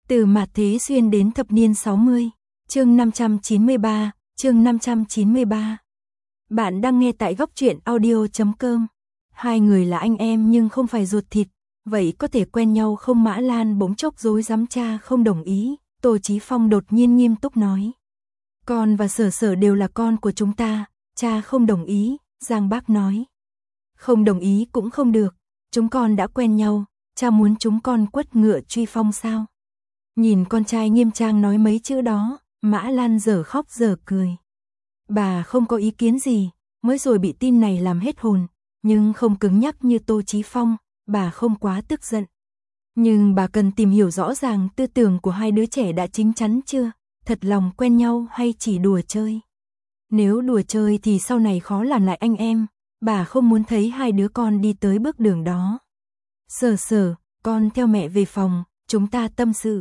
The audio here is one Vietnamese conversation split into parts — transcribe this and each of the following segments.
Từ mạt thế xuyên đến thập niên 60, chương 593, chương 593. Bạn đang nghe tại góc truyện audio.com. Hai người là anh em nhưng không phải ruột thịt, vậy có thể quen nhau không? Mã Lan bỗng chốc rối rắm. Cha không đồng ý, Tô Chí Phong đột nhiên nghiêm túc nói. Con và Sở Sở đều là con của chúng ta, cha không đồng ý, Giang Bác nói. Không đồng ý cũng không được, chúng con đã quen nhau, cha muốn chúng con quất ngựa truy phong sao? Nhìn con trai nghiêm trang nói mấy chữ đó, Mã Lan dở khóc dở cười. Bà không có ý kiến gì, mới rồi bị tin này làm hết hồn, nhưng không cứng nhắc như Tô Chí Phong, bà không quá tức giận. Nhưng bà cần tìm hiểu rõ ràng tư tưởng của hai đứa trẻ đã chín chắn chưa, thật lòng quen nhau hay chỉ đùa chơi. Nếu đùa chơi thì sau này khó làm lại anh em, bà không muốn thấy hai đứa con đi tới bước đường đó. Sở Sở, con theo mẹ về phòng, chúng ta tâm sự.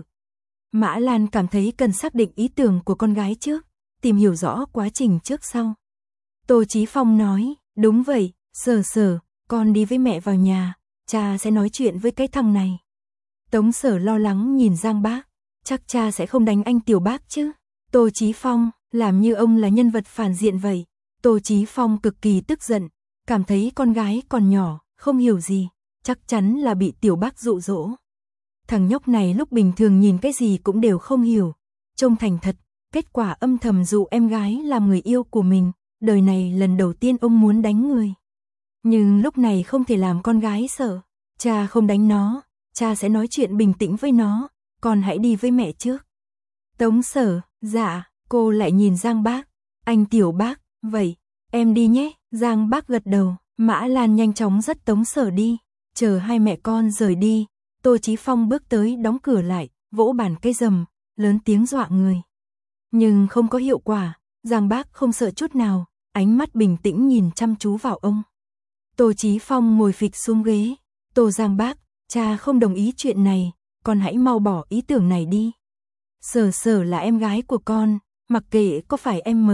Mã Lan cảm thấy cần xác định ý tưởng của con gái trước, tìm hiểu rõ quá trình trước sau. Tô Chí Phong nói, đúng vậy, Sở Sở, con đi với mẹ vào nhà, cha sẽ nói chuyện với cái thằng này. Tống Sở lo lắng nhìn Giang Bác, chắc cha sẽ không đánh anh Tiểu Bác chứ. Tô Chí Phong, làm như ông là nhân vật phản diện vậy. Tô Chí Phong cực kỳ tức giận, cảm thấy con gái còn nhỏ, không hiểu gì, chắc chắn là bị Tiểu Bác dụ dỗ. Thằng nhóc này lúc bình thường nhìn cái gì cũng đều không hiểu, trông thành thật, kết quả âm thầm dụ em gái làm người yêu của mình, đời này lần đầu tiên ông muốn đánh người. Nhưng lúc này không thể làm con gái sợ, cha không đánh nó, cha sẽ nói chuyện bình tĩnh với nó, con hãy đi với mẹ trước. Tống Sở, dạ, cô lại nhìn Giang Bác, anh Tiểu Bác, vậy, em đi nhé, Giang Bác gật đầu, Mã Lan nhanh chóng dắt Tống Sở đi, chờ hai mẹ con rời đi. Tô Chí Phong bước tới đóng cửa lại, vỗ bàn cây rầm, lớn tiếng dọa người. Nhưng không có hiệu quả, Giang Bác không sợ chút nào, ánh mắt bình tĩnh nhìn chăm chú vào ông. Tô Chí Phong ngồi phịch xuống ghế, Tô Giang Bác, cha không đồng ý chuyện này, con hãy mau bỏ ý tưởng này đi. Sở Sở là em gái của con, mặc kệ có phải em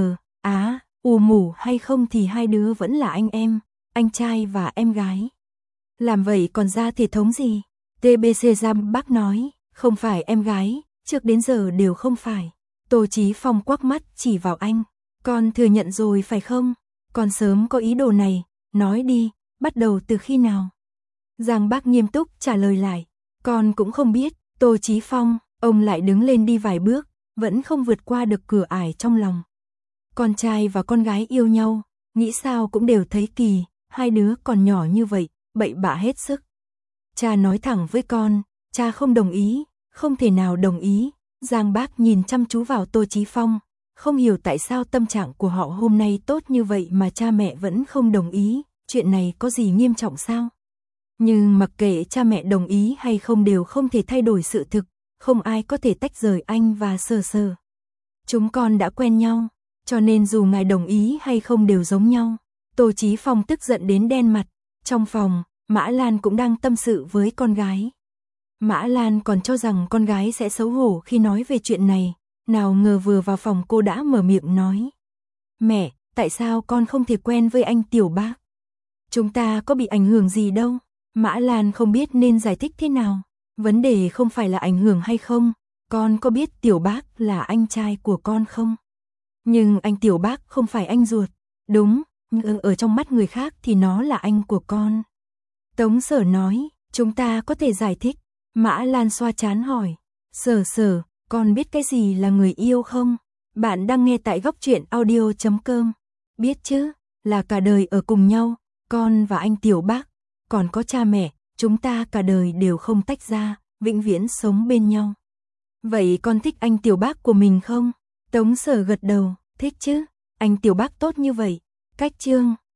mù hay không thì hai đứa vẫn là anh em, anh trai và em gái. Làm vậy còn ra thể thống gì? TBC Giang Bác nói, không phải em gái, trước đến giờ đều không phải. Tô Chí Phong quắc mắt chỉ vào anh, con thừa nhận rồi phải không? Con sớm có ý đồ này, nói đi, bắt đầu từ khi nào? Giang Bác nghiêm túc trả lời lại, con cũng không biết. Tô Chí Phong, ông lại đứng lên đi vài bước, vẫn không vượt qua được cửa ải trong lòng. Con trai và con gái yêu nhau, nghĩ sao cũng đều thấy kỳ, hai đứa còn nhỏ như vậy, bậy bạ hết sức. Cha nói thẳng với con, cha không đồng ý, không thể nào đồng ý. Giang Bác nhìn chăm chú vào Tô Chí Phong, không hiểu tại sao tâm trạng của họ hôm nay tốt như vậy mà cha mẹ vẫn không đồng ý, chuyện này có gì nghiêm trọng sao? Nhưng mặc kệ cha mẹ đồng ý hay không đều không thể thay đổi sự thực, không ai có thể tách rời anh và Sở Sở. Chúng con đã quen nhau, cho nên dù ngài đồng ý hay không đều giống nhau. Tô Chí Phong tức giận đến đen mặt, trong phòng, Mã Lan cũng đang tâm sự với con gái. Mã Lan còn cho rằng con gái sẽ xấu hổ khi nói về chuyện này, nào ngờ vừa vào phòng cô đã mở miệng nói. Mẹ, tại sao con không thể quen với anh Tiểu Bác? Chúng ta có bị ảnh hưởng gì đâu? Mã Lan không biết nên giải thích thế nào. Vấn đề không phải là ảnh hưởng hay không, con có biết Tiểu Bác là anh trai của con không? Nhưng anh Tiểu Bác không phải anh ruột. Đúng, nhưng ở trong mắt người khác thì nó là anh của con. Tống Sở nói, chúng ta có thể giải thích. Mã Lan xoa trán hỏi, Sở Sở, con biết cái gì là người yêu không? Bạn đang nghe tại góc truyện audio.com. Biết chứ, là cả đời ở cùng nhau, con và anh Tiểu Bác, còn có cha mẹ, chúng ta cả đời đều không tách ra, vĩnh viễn sống bên nhau. Vậy con thích anh Tiểu Bác của mình không? Tống Sở gật đầu, thích chứ, anh Tiểu Bác tốt như vậy, cách trương,